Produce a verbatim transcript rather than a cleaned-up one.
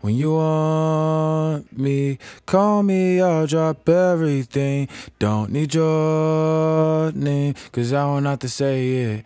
When you want me, call me, I'll drop everything. Don't need your name, cause I won't have to say it.